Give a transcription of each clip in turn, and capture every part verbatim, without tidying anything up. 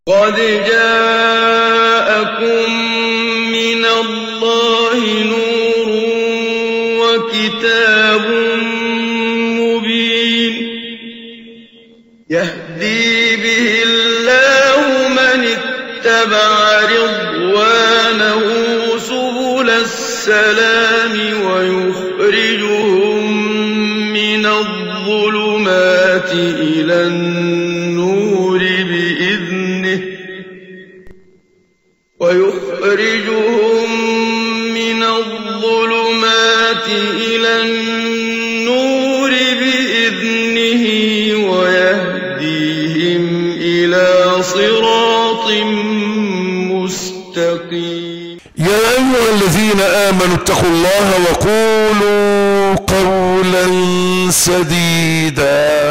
قد جاءكم من الله نور وكتاب مبين يهدي به الله من اتبع رضوانه سبل السلام ويخرجهم من الظلمات إلى النور بإذنه ويخرجهم من الظلمات إلى النور بإذنه ويهديهم إلى صراط مستقيم. يا أيها الذين آمنوا اتقوا الله وقولوا قولا سديدا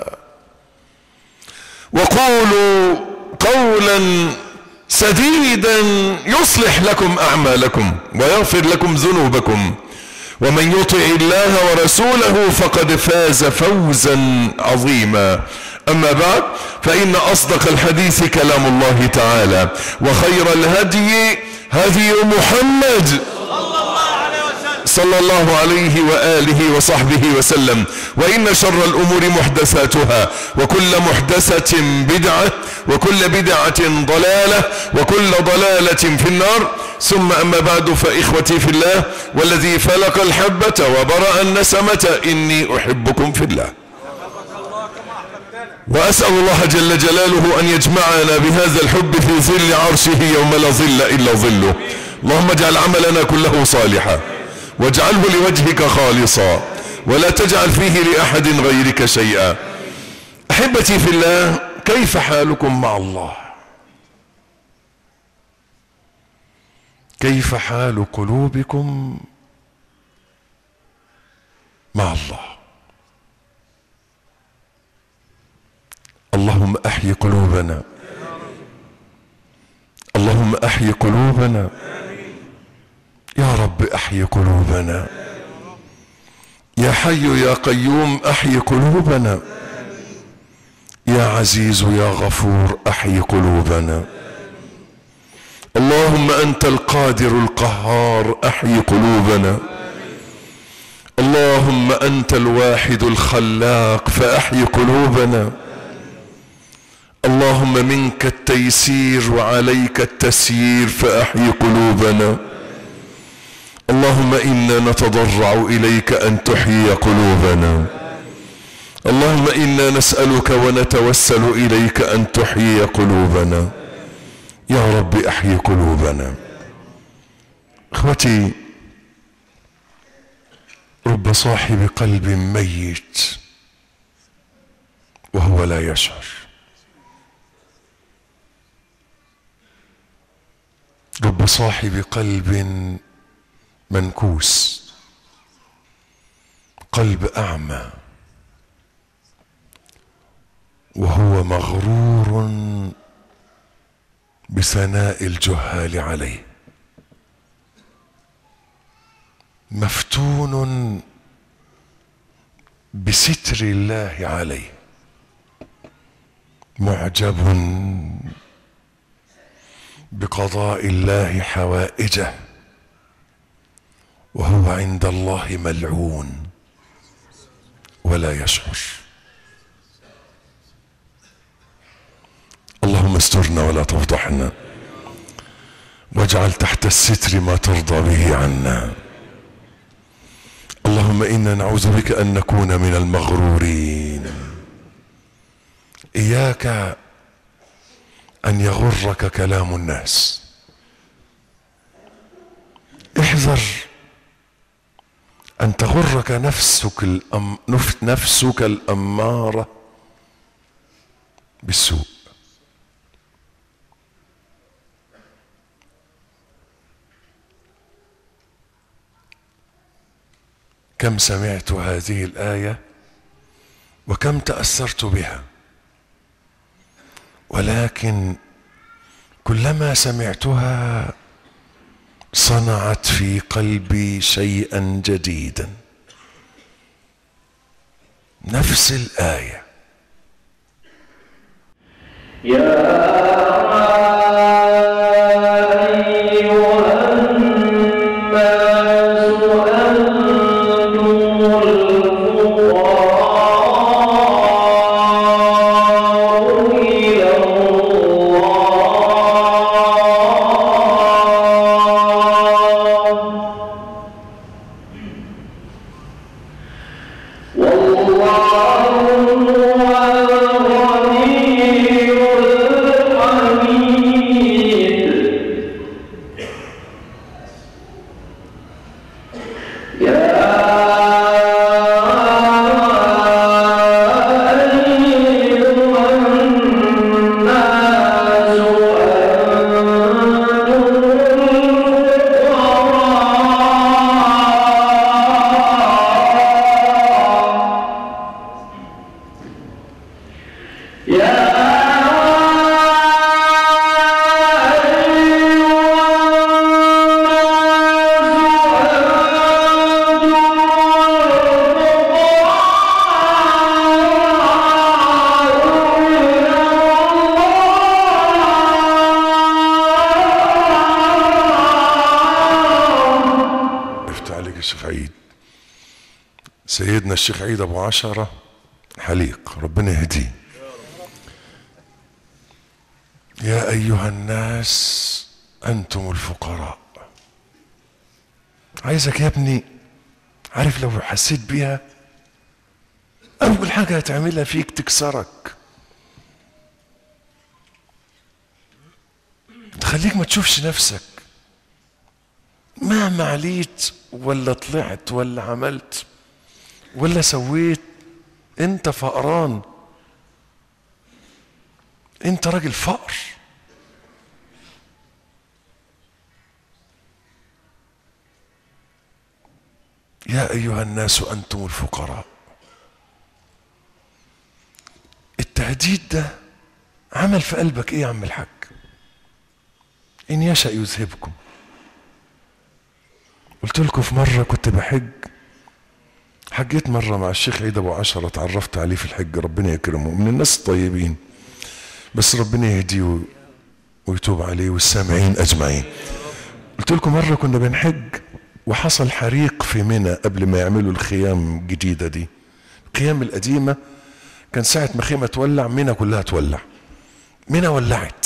وقولوا قولا سديدا يصلح لكم أعمالكم ويغفر لكم ذنوبكم ومن يطع الله ورسوله فقد فاز فوزا عظيما. أما بعد فإن أصدق الحديث كلام الله تعالى وخير الهدي هدي محمد صلى الله عليه وآله وصحبه وسلم وإن شر الأمور محدثاتها وكل محدثة بدعة وكل بدعة ضلالة وكل ضلالة في النار. ثم أما بعد فإخوتي في الله والذي فلق الحبة وبرأ النسمة إني أحبكم في الله وأسأل الله جل جلاله أن يجمعنا بهذا الحب في ظل عرشه يوم لا ظل إلا ظله. اللهم اجعل عملنا كله صالحا واجعله لوجهك خالصا ولا تجعل فيه لأحد غيرك شيئا. أحبتي في الله، كيف حالكم مع الله؟ كيف حال قلوبكم مع الله؟ اللهم أحي قلوبنا، اللهم أحي قلوبنا يا رب، أحي قلوبنا يا حي يا قيوم، أحي قلوبنا يا عزيز يا غفور، أحي قلوبنا. اللهم أنت القادر القهار، أحي قلوبنا. اللهم أنت الواحد الخلاق فأحي قلوبنا. اللهم منك التيسير وعليك التسيير فأحي قلوبنا. اللهم إنا نتضرع إليك أن تحيي قلوبنا. اللهم إنا نسألك ونتوسل إليك أن تحيي قلوبنا يا رب، أحيي قلوبنا. اخوتي، رب صاحب قلب ميت وهو لا يشعر. رب صاحب قلب منكوس، قلب أعمى وهو مغرور بثناء الجهال عليه، مفتون بستر الله عليه، معجب بقضاء الله حوائجه وهو عند الله ملعون ولا يشعر. اللهم استرنا ولا تفضحنا واجعل تحت الستر ما ترضى به عنا. اللهم إنا نعوذ بك أن نكون من المغرورين. إياك أن يغرك كلام الناس، احذر أن تغرك نفسك الأم... نفسك الأمارة بالسوء. كم سمعت هذه الآية وكم تأثرت بها، ولكن كلما سمعتها صنعت في قلبي شيئا جديدا. نفس الآية. يا عيد. سيدنا الشيخ عيد ابو عشرة حليق، ربنا يهديه. يا ايها الناس انتم الفقراء. عايزك يا ابني، عارف لو حسيت بيها اول حاجة هتعملها فيك تكسرك، تخليك ما تشوفش نفسك مهما عليت ولا طلعت ولا عملت ولا سويت، انت فقران، انت راجل فقر. يا ايها الناس انتم الفقراء. التهديد ده عمل في قلبك ايه يا عم الحاج؟ ان يشأ يذهبكم. قلت لكم في مرة كنت بحج، حجيت مرة مع الشيخ عيد ابو عشرة، اتعرفت عليه في الحج، ربنا يكرمه، من الناس الطيبين، بس ربنا يهديه ويتوب عليه والسامعين اجمعين. قلت لكم مرة كنا بنحج وحصل حريق في منى قبل ما يعملوا الخيام الجديدة دي. الخيام القديمة كان ساعة ما خيمة تولع منى كلها تولع. منى ولعت،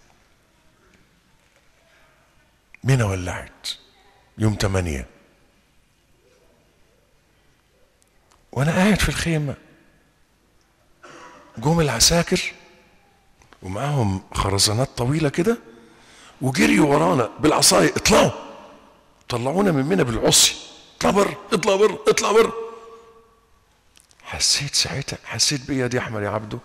منى ولعت يوم تمانية، وانا قاعد في الخيمة جم العساكر ومعاهم خرزانات طويلة كده وجريوا ورانا بالعصاية، اطلعوا، طلعونا من منى بالعصي، اطلع بره اطلع بره اطلع بره. حسيت ساعتها، حسيت بيا دي احمر يا عبده،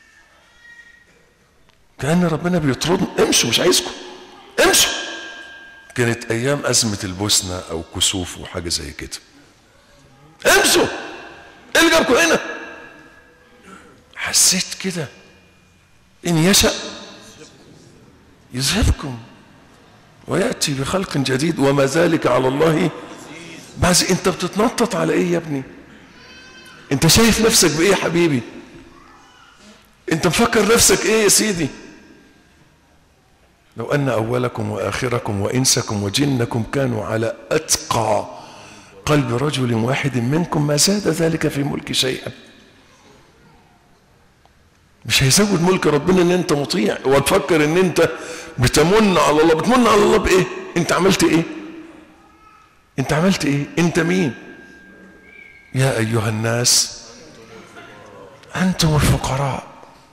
كأن ربنا بيطردنا، امشوا مش عايزكم امشوا. كانت ايام ازمة البوسنة او كسوف وحاجة زي كده. امشوا، ايه اللي جابكم هنا؟ حسيت كده ان يشأ يذهبكم ويأتي بخلق جديد وما ذلك على الله بعز. انت بتتنطط على ايه يا ابني؟ انت شايف نفسك بايه يا حبيبي؟ انت مفكر نفسك ايه يا سيدي؟ لو ان اولكم واخركم وانسكم وجنكم كانوا على اتقى قلب رجل واحد منكم ما زاد ذلك في ملك شيئا. مش هيزود ملك ربنا ان انت مطيع وتفكر ان انت بتمن على الله. بتمن على الله بايه؟ انت عملت ايه؟ انت عملت ايه؟ انت مين؟ يا ايها الناس انتم الفقراء،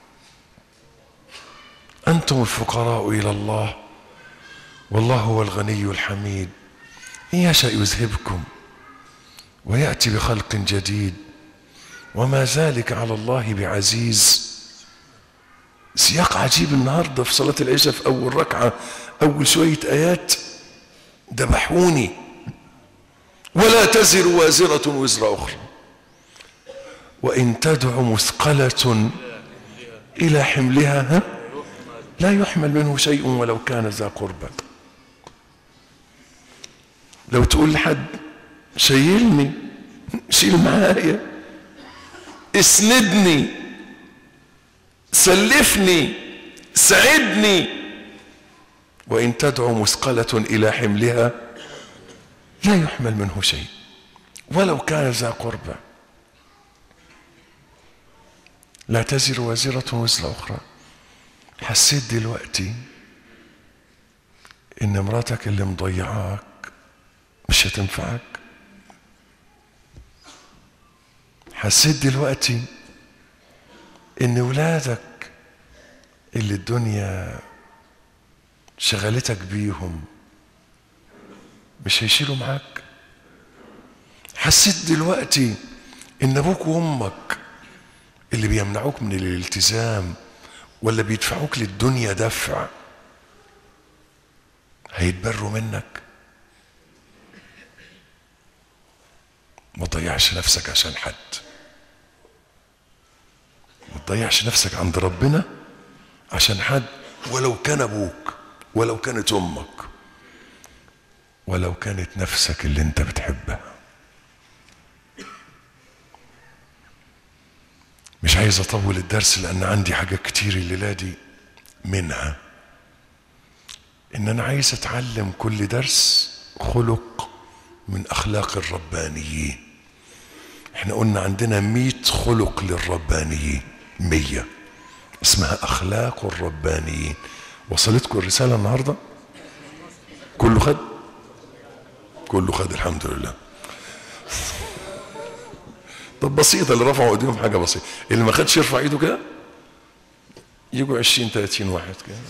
انتم الفقراء الى الله والله هو الغني الحميد. ان يشأ يذهبكم ويأتي بخلق جديد وما ذلك على الله بعزيز. سياق عجيب النهارده في صلاة العشاء في اول ركعة، اول شوية ايات دبحوني. ولا تزر وازرة وزر اخرى وان تدع مثقلة الى حملها ها لا يحمل منه شيء ولو كان ذا قربى. لو تقول لحد شيلني، شيل معايا، اسندني، سلفني، ساعدني، وإن تدعو مثقلة إلى حملها لا يحمل منه شيء ولو كان ذا قربى. لا تزر وازرة وزر أخرى. حسيت دلوقتي إن مراتك اللي مضيعاك مش هتنفعك؟ حسيت دلوقتي ان ولادك اللي الدنيا شغلتك بيهم مش هيشيلوا معاك؟ حسيت دلوقتي ان ابوك وامك اللي بيمنعوك من الالتزام ولا بيدفعوك للدنيا دفع هيتبروا منك؟ ما تضيعش نفسك عشان حد، ما تضيعش نفسك عند ربنا عشان حد، ولو كان ابوك ولو كانت امك ولو كانت نفسك اللي انت بتحبها. مش عايز اطول الدرس لان عندي حاجات كتير الليله دي، منها ان انا عايز اتعلم كل درس خلق من اخلاق الربانيين. احنا قلنا عندنا مئة خلق للربانيين، مية اسمها اخلاق الربانيين. وصلتكم الرسالة النهاردة؟ كله خد؟ كله خد الحمد لله. طب بسيطة، اللي رفعوا ايديهم حاجة بسيطة، اللي ما خدش يرفع ايده كده. يجوا عشرين ثلاثين واحد كده.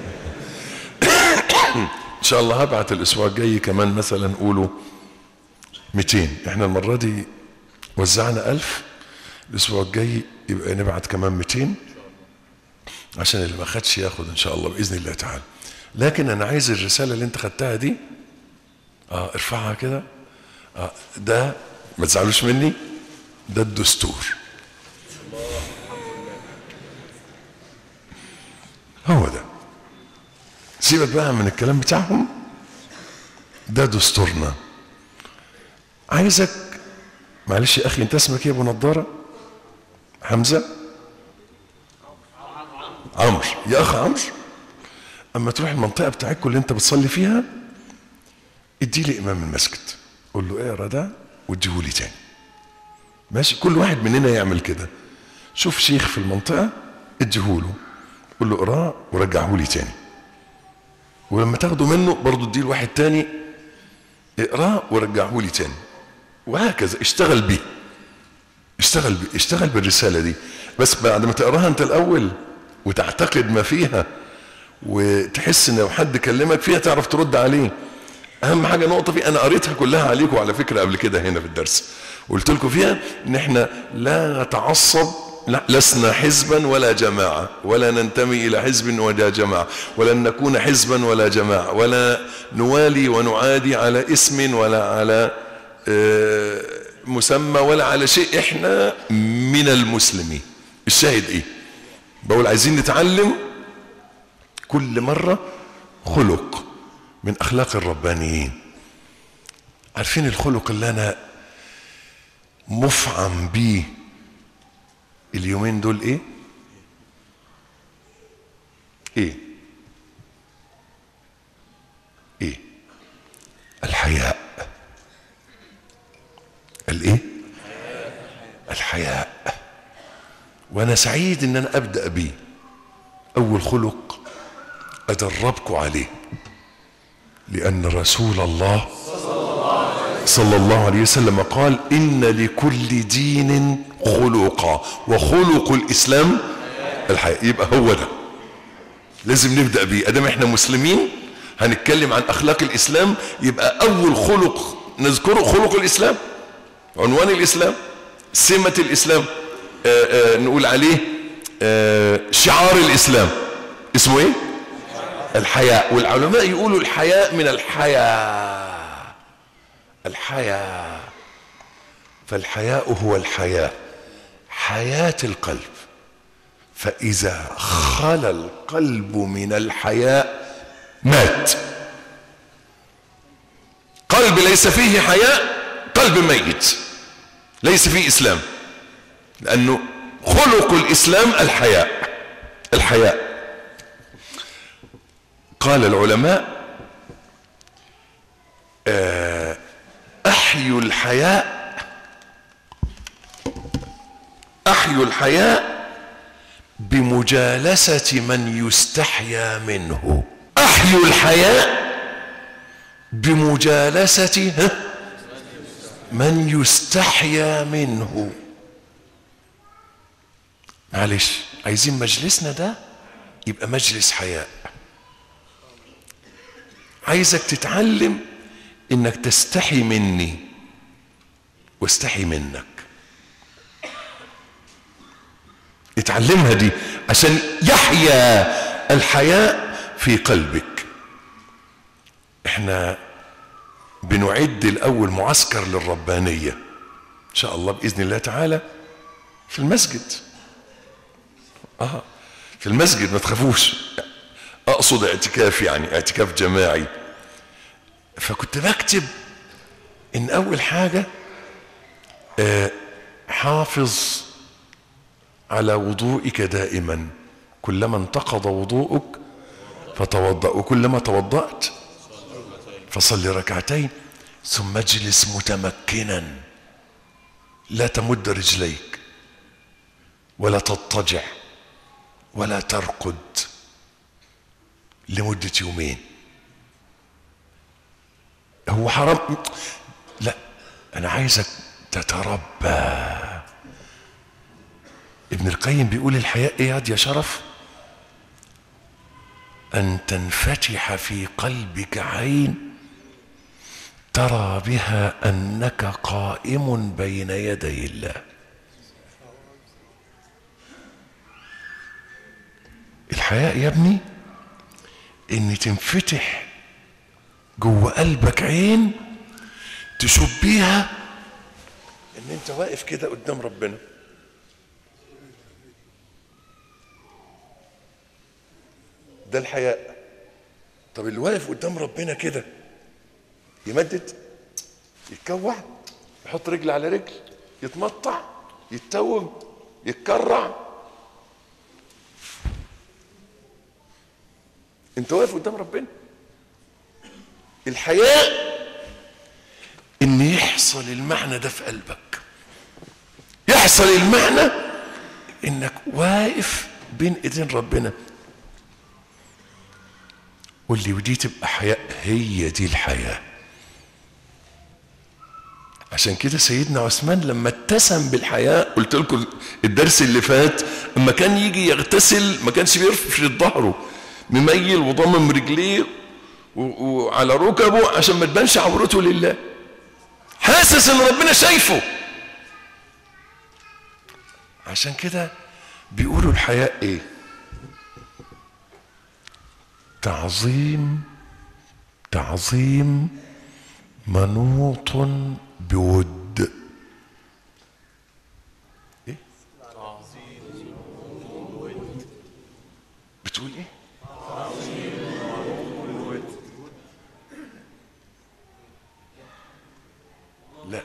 ان شاء الله هبعت الاسبوع الجاي كمان مثلا قولوا مئتين. احنا المرة دي وزعنا ألف، الاسبوع الجاي يبقى نبعت كمان مئتين عشان اللي ما خدش ياخد ان شاء الله باذن الله تعالى. لكن انا عايز الرسالة اللي انت خدتها دي اه ارفعها كده. اه ده ما تزعلوش مني، ده الدستور. هو ده، سيبك بقى من الكلام بتاعهم، ده دستورنا. عايزك معلش يا اخي، انت اسمك ايه ابو نضاره؟ حمزه؟ عمرو. يا اخ عمرو، اما تروح المنطقه بتاعتكم اللي انت بتصلي فيها ادي لي امام المسجد، قول له اقرا ده واديه لي تاني. ماشي؟ كل واحد مننا يعمل كده. شوف شيخ في المنطقه اديه له، قول له اقراه ورجعه لي تاني. ولما تاخده منه برضه اديه لواحد تاني اقراه ورجعه لي تاني. وهكذا اشتغل بيه، اشتغل بيه، اشتغل بالرساله دي. بس بعد ما تقراها انت الاول وتعتقد ما فيها وتحس ان لو حد كلمك فيها تعرف ترد عليه. اهم حاجه نقطه في، انا قريتها كلها عليكم على فكره قبل كده هنا في الدرس، قلت لكم فيها ان احنا لا نتعصب، لا لسنا حزبا ولا جماعه، ولا ننتمي الى حزب ولا جماعه، ولن نكون حزبا ولا جماعه، ولا نوالي ونعادي على اسم ولا على مسمى ولا على شيء. احنا من المسلمين. الشاهد ايه؟ بقول عايزين نتعلم كل مرة خلق من اخلاق الربانيين. عارفين الخلق اللي انا مفعم بيه اليومين دول ايه؟ ايه؟ ايه؟ الحياء. الايه؟ الحياء. وانا سعيد ان انا ابدأ بيه. اول خلق ادربكم عليه، لان رسول الله صلى الله عليه وسلم قال ان لكل دين خلقا وخلق الاسلام الحياء. يبقى هو ده لازم نبدأ بيه. ادام احنا مسلمين هنتكلم عن اخلاق الاسلام، يبقى اول خلق نذكره خلق الاسلام، عنوان الاسلام، سمة الاسلام، آآ آآ نقول عليه شعار الاسلام اسمه ايه؟ الحياء. والعلماء يقولوا الحياء من الحياء، الحياء. فالحياء هو الحياة، حياة القلب. فإذا خلا القلب من الحياء مات. قلب ليس فيه حياء قلب ميت، ليس فيه إسلام، لأنه خلق الإسلام الحياء. الحياء. قال العلماء أحيوا الحياء، أحيوا الحياء بمجالسة من يستحيا منه. أحيوا الحياء بمجالسة من يستحيا منه. معلش، عايزين مجلسنا ده يبقى مجلس حياء. عايزك تتعلم انك تستحي مني واستحي منك. اتعلمها دي عشان يحيا الحياء في قلبك. احنا بنعد الاول معسكر للربانية ان شاء الله باذن الله تعالى في المسجد. اه في المسجد، ما تخافوش، اقصد اعتكاف، يعني اعتكاف جماعي. فكنت بكتب ان اول حاجة آه حافظ على وضوئك دائما، كلما انتقض وضوءك فتوضأ، وكلما توضأت فصلي ركعتين. ثم اجلس متمكنا، لا تمد رجليك ولا تضطجع ولا ترقد لمدة يومين. هو حرام؟ لا، انا عايزك تتربى. ابن القيم بيقول الحياء ايه يا شرف؟ ان تنفتح في قلبك عين ترى بها انك قائم بين يدي الله. الحياء يا ابني ان تنفتح جوه قلبك عين تشوف بيها ان انت واقف كده قدام ربنا. ده الحياء. طب اللي واقف قدام ربنا كده يمدد، يتكوع، يحط رجل على رجل، يتمطع، يتوب، يتكرع. انت واقف قدام ربنا. الحياء ان يحصل المعنى ده في قلبك، يحصل المعنى انك واقف بين ايدين ربنا. قول لي ودي تبقى حياء؟ هي دي الحياة. عشان كده سيدنا عثمان لما اتسم بالحياء، قلت لكم الدرس اللي فات، اما كان يجي يغتسل ما كانش بيرفرد ظهره، مميل وضمم رجليه وعلى ركبه عشان ما تبانش عورته لله، حاسس ان ربنا شايفه. عشان كده بيقولوا الحياء ايه؟ تعظيم تعظيم منوط بود. ايه؟ تعظيم بود. بتقول ايه؟ تعظيم بود. لا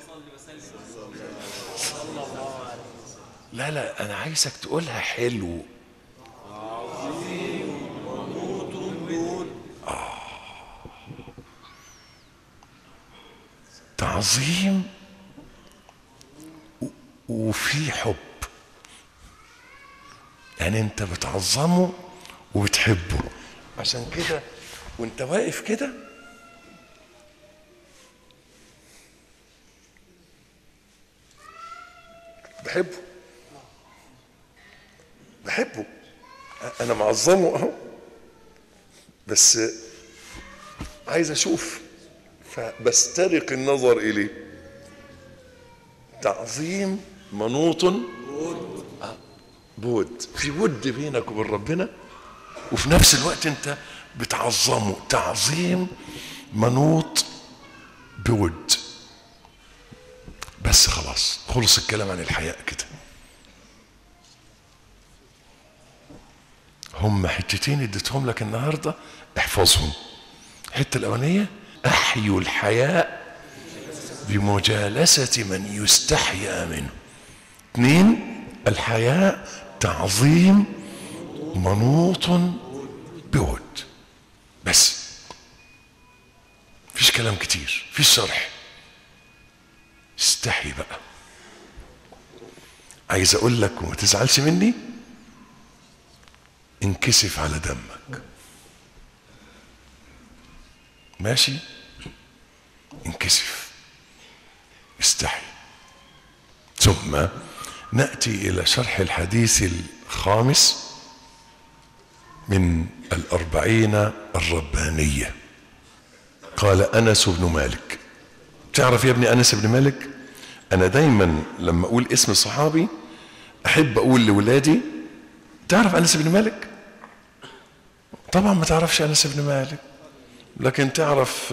لا لا انا عايزك تقولها حلو. تعظيم وفي حب، يعني انت بتعظمه وبتحبه. عشان كده وانت واقف كده بحبه بحبه انا معظمه اهو، بس عايز اشوف فبسترق النظر اليه. تعظيم منوط بود، في ود بينك وبين ربنا وفي نفس الوقت انت بتعظمه. تعظيم منوط بود. بس خلاص خلص الكلام عن الحياء كده. هم حتتين اديتهم لك النهارده احفظهم. الحته الاولانيه احيوا الحياء بمجالسه من يستحيا منه. اثنين الحياء تعظيم منوط بود. بس مفيش كلام كتير، مفيش شرح. استحي بقى. عايز اقول لك وما تزعلش مني، انكسف على دمك. ماشي؟ انكسف، استحي. ثم نأتي إلى شرح الحديث الخامس من الأربعين الربانية. قال أنس بن مالك. تعرف يا ابني أنس بن مالك؟ أنا دايما لما أقول اسم صحابي أحب أقول لولادي تعرف أنس بن مالك؟ طبعا ما تعرفش أنس بن مالك، لكن تعرف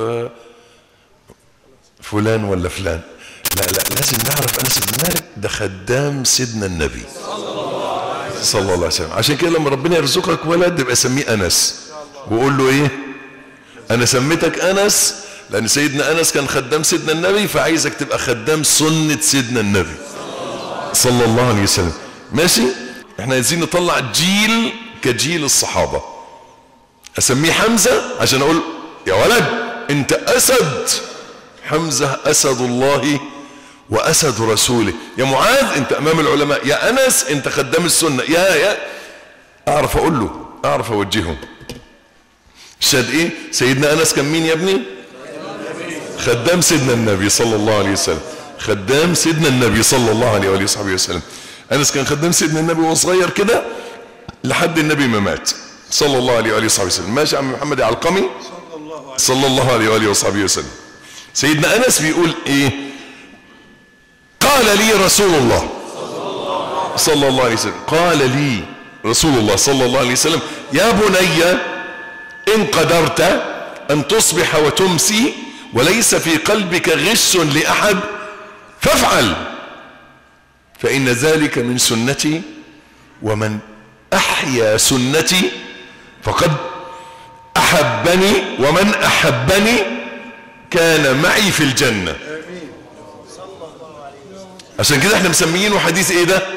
فلان ولا فلان. لا لا لازم نعرف أنس بن مالك ده خدام سيدنا النبي صلى الله عليه وسلم. عشان كده لما ربنا يرزقك ولد يبقى سميه أنس وقول له ايه؟ أنا سميتك أنس لأن سيدنا أنس كان خدام سيدنا النبي، فعايزك تبقى خدام سنة سيدنا النبي صلى الله عليه وسلم. ماشي؟ احنا عايزين نطلع جيل كجيل الصحابة. أسميه حمزة عشان أقول يا ولد أنت أسد، حمزة أسد الله وأسد رسوله. يا معاذ انت امام العلماء، يا انس انت خدام السنة. يا يا اعرف اقول له، اعرف اوجهه. شاد ايه؟ سيدنا انس كان مين يا ابني؟ خدام سيدنا النبي صلى الله عليه وسلم، خدام سيدنا النبي صلى الله عليه وآله وصحبه وسلم. انس كان خدام سيدنا النبي وهو صغير كده لحد النبي ما مات صلى الله عليه وآله وصحبه وسلم. ماشي يا عم محمد العلقمي صلى الله عليه وآله وصحبه وسلم. سيدنا انس بيقول ايه؟ قال لي رسول الله صلى الله عليه وسلم، قال لي رسول الله صلى الله عليه وسلم: يا بني إن قدرت أن تصبح وتمسي وليس في قلبك غش لأحد فافعل، فإن ذلك من سنتي، ومن أحيا سنتي فقد أحبني، ومن أحبني كان معي في الجنة. عشان كده احنا مسميينه حديث ايه ده؟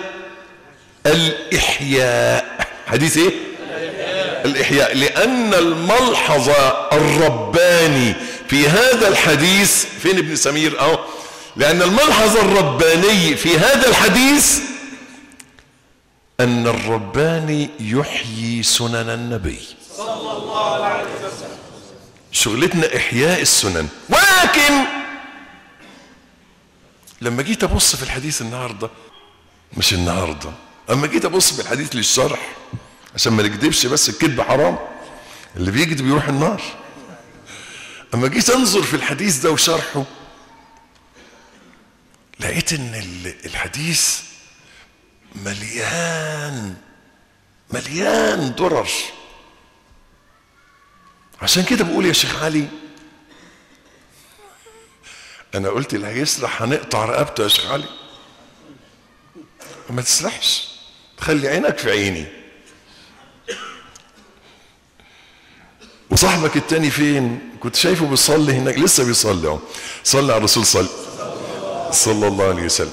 الإحياء. حديث ايه؟ الإحياء. لأن الملحظ الرباني في هذا الحديث فين ابن سمير؟ اهو. لأن الملحظ الرباني في هذا الحديث أن الرباني يحيي سنن النبي صلى الله عليه وسلم. شغلتنا إحياء السنن. ولكن لما جيت أبص في الحديث النهاردة، مش النهاردة، أما جيت أبص في الحديث للشرح عشان ما نكذبش، بس الكذب حرام، اللي بيكذب يروح النار. أما جيت أنظر في الحديث ده وشرحه، لقيت إن الحديث مليان مليان درر. عشان كده بقول يا شيخ علي، أنا قلت اللي هيسرح هنقطع رقبته يا شيخ علي. ما تسرحش، خلي عينك في عيني. وصاحبك التاني فين؟ كنت شايفه بيصلي هناك، لسه بيصلي اهو. صلي على الرسول صلى صلى الله عليه وسلم.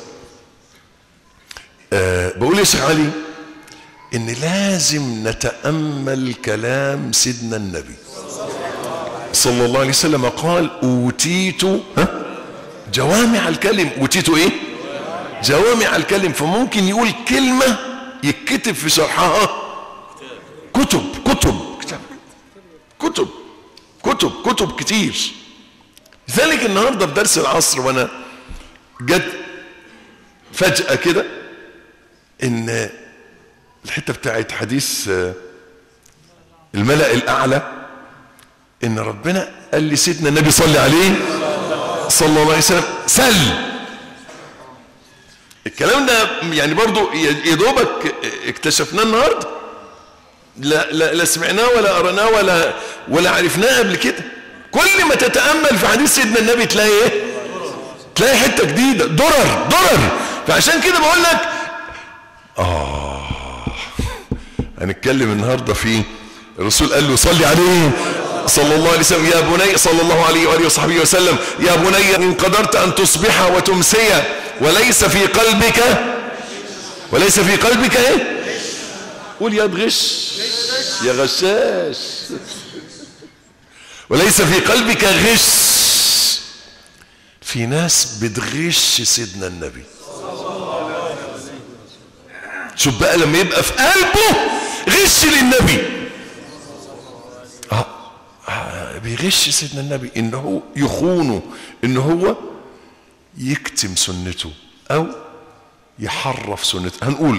أه بقول يا شيخ علي ان لازم نتأمل كلام سيدنا النبي صلى الله عليه وسلم. قال: اوتيت ها جوامع الكلم. اوتيت ايه؟ جوامع الكلم. فممكن يقول كلمة يتكتب في شرحها كتب كتب كتب كتب كتب كتير. لذلك النهارده في درس العصر وانا جت فجأة كده ان الحتة بتاعت حديث الملأ الأعلى، ان ربنا قال لسيدنا النبي صلى عليه صلى الله عليه وسلم: سل. الكلام ده يعني برضو يدوبك اكتشفناه النهارده، لا, لا, لا سمعناه ولا قرناه ولا ولا عرفناه قبل كده. كل ما تتأمل في حديث سيدنا النبي تلاقي ايه؟ تلاقي حتة جديدة، درر درر. فعشان كده بقول لك اه هنتكلم النهارده في الرسول قال له صلي عليه صلى الله عليه وسلم: يا بني صلى الله عليه وآله وصحبه وسلم، يا بني إن قدرت أن تصبح وتمسي وليس في قلبك وليس في قلبك ايه؟ قول يا بغش يا غشاش. وليس في قلبك غش. في ناس بتغش سيدنا النبي. شوف بقى لما يبقى في قلبه غش للنبي، آه. آه. بيغش سيدنا النبي، انه هو يخونه، انه هو يكتم سنته او يحرف سنته. هنقول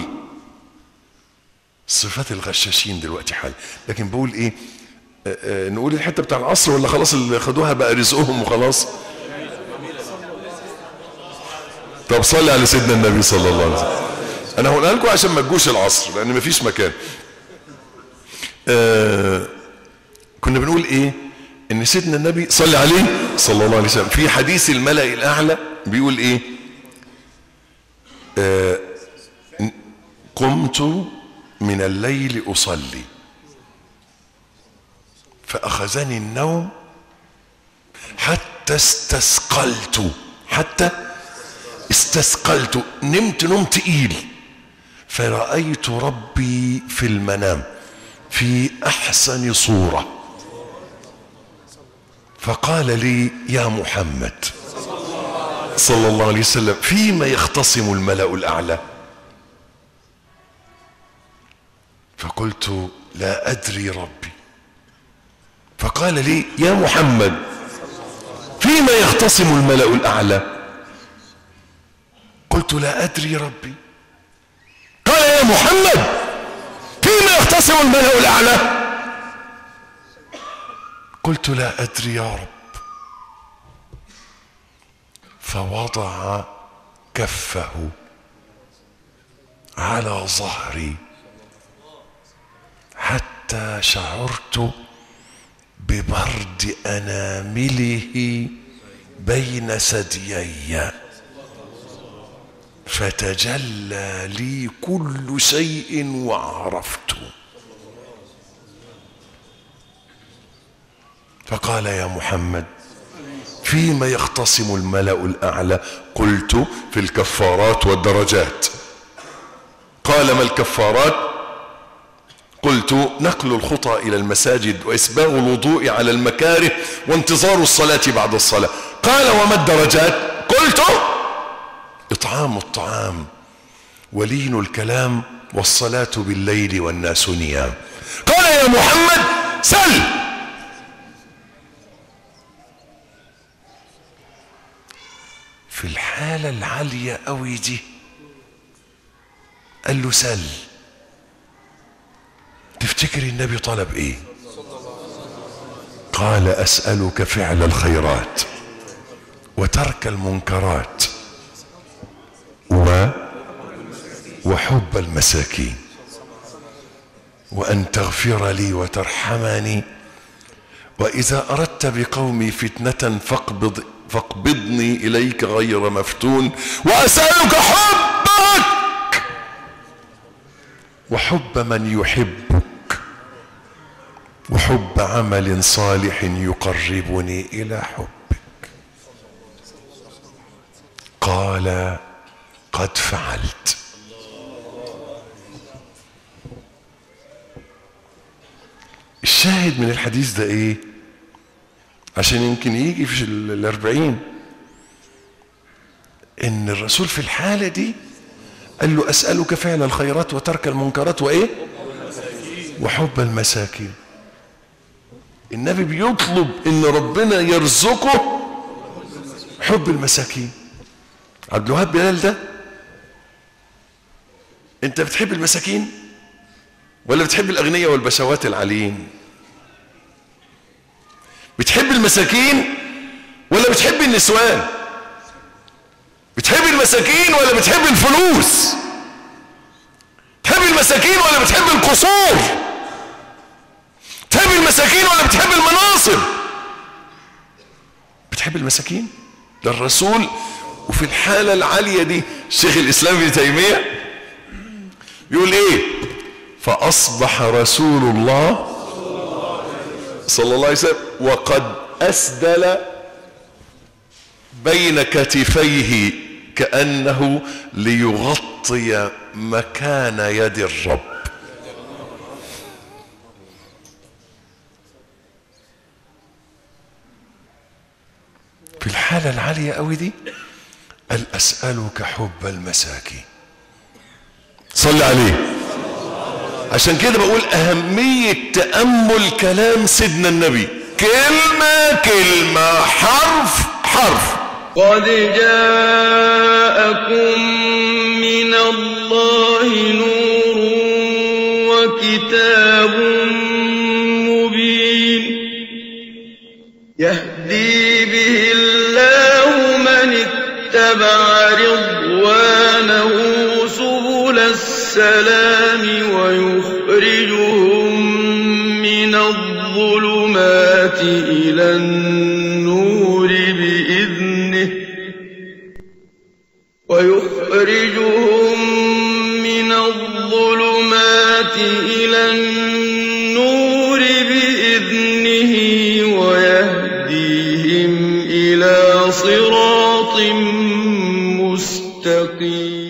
صفات الغشاشين دلوقتي حال، لكن بقول ايه؟ آآ آآ نقول الحته بتاع العصر ولا خلاص اللي خدوها بقى رزقهم وخلاص؟ طب صلي على سيدنا النبي صلى الله عليه وسلم. انا هقولها لكم عشان ما تجوش العصر لان مفيش مكان. كنا بنقول ايه؟ ان سيدنا النبي صلى عليه صلى الله عليه وسلم في حديث الملأ الاعلى بيقول ايه؟ آه قمت من الليل اصلي فاخذني النوم حتى استثقلت حتى استثقلت نمت نوم تقيل، فرأيت ربي في المنام في احسن صورة، فقال لي: يا محمد صلى الله عليه وسلم فيما يختصم الملأ الأعلى؟ فقلت لا أدري ربي. فقال لي يا محمد فيما يختصم الملأ الأعلى؟ قلت لا أدري ربي. قال يا محمد فيما يختصم الملأ الأعلى؟ قلت لا أدري يا رب. فوضع كفه على ظهري حتى شعرت ببرد أنامله بين ثديي، فتجلى لي كل شيء وعرفت. فقال يا محمد فيما يختصم الملأ الأعلى؟ قلت في الكفارات والدرجات. قال ما الكفارات؟ قلت نقل الخطى إلى المساجد وإسباغ الوضوء على المكاره وانتظار الصلاة بعد الصلاة. قال وما الدرجات؟ قلت إطعام الطعام ولين الكلام والصلاة بالليل والناس نيام. قال يا محمد سل. في الحالة العالية قوي دي قال له سل. تفتكر النبي طلب ايه؟ قال أسألك فعل الخيرات وترك المنكرات و وحب المساكين وأن تغفر لي وترحمني، وإذا أردت بقومي فتنة فاقبض فاقبضني إليك غير مفتون، وأسألك حبك وحب من يحبك وحب عمل صالح يقربني إلى حبك. قال قد فعلت. الشاهد من الحديث ده ايه؟ عشان يمكن يجي في الاربعين ان الرسول في الحالة دي قال له أسألك فعل الخيرات وترك المنكرات وايه؟ وحب المساكين. النبي بيطلب ان ربنا يرزقه حب المساكين. عبد الوهاب بلال ده انت بتحب المساكين ولا بتحب الاغنياء والبشوات العاليين؟ بتحب المساكين ولا بتحب النسوان؟ بتحب المساكين ولا بتحب الفلوس؟ بتحب المساكين ولا بتحب القصور؟ بتحب المساكين ولا بتحب المناصب؟ بتحب المساكين؟ ده الرسول. وفي الحالة العالية دي شيخ الإسلام ابن تيمية يقول ايه؟ فأصبح رسول الله صلى الله عليه وسلم وقد أسدل بين كتفيه كأنه ليغطي مكان يد الرب. في الحالة العالية قوي دي قال أسألك حب المساكين. صلي عليه. عشان كده بقول أهمية تأمل كلام سيدنا النبي، كلمة كلمة حرف حرف. قد جاءكم من الله نور وكتاب مبين يهدي به الله من اتبع رضوانه سبل السلام ويخرجهم من الظلمات إلى النور بإذنه ويخرجهم من الظلمات إلى النور بإذنه ويهديهم إلى صراط مستقيم.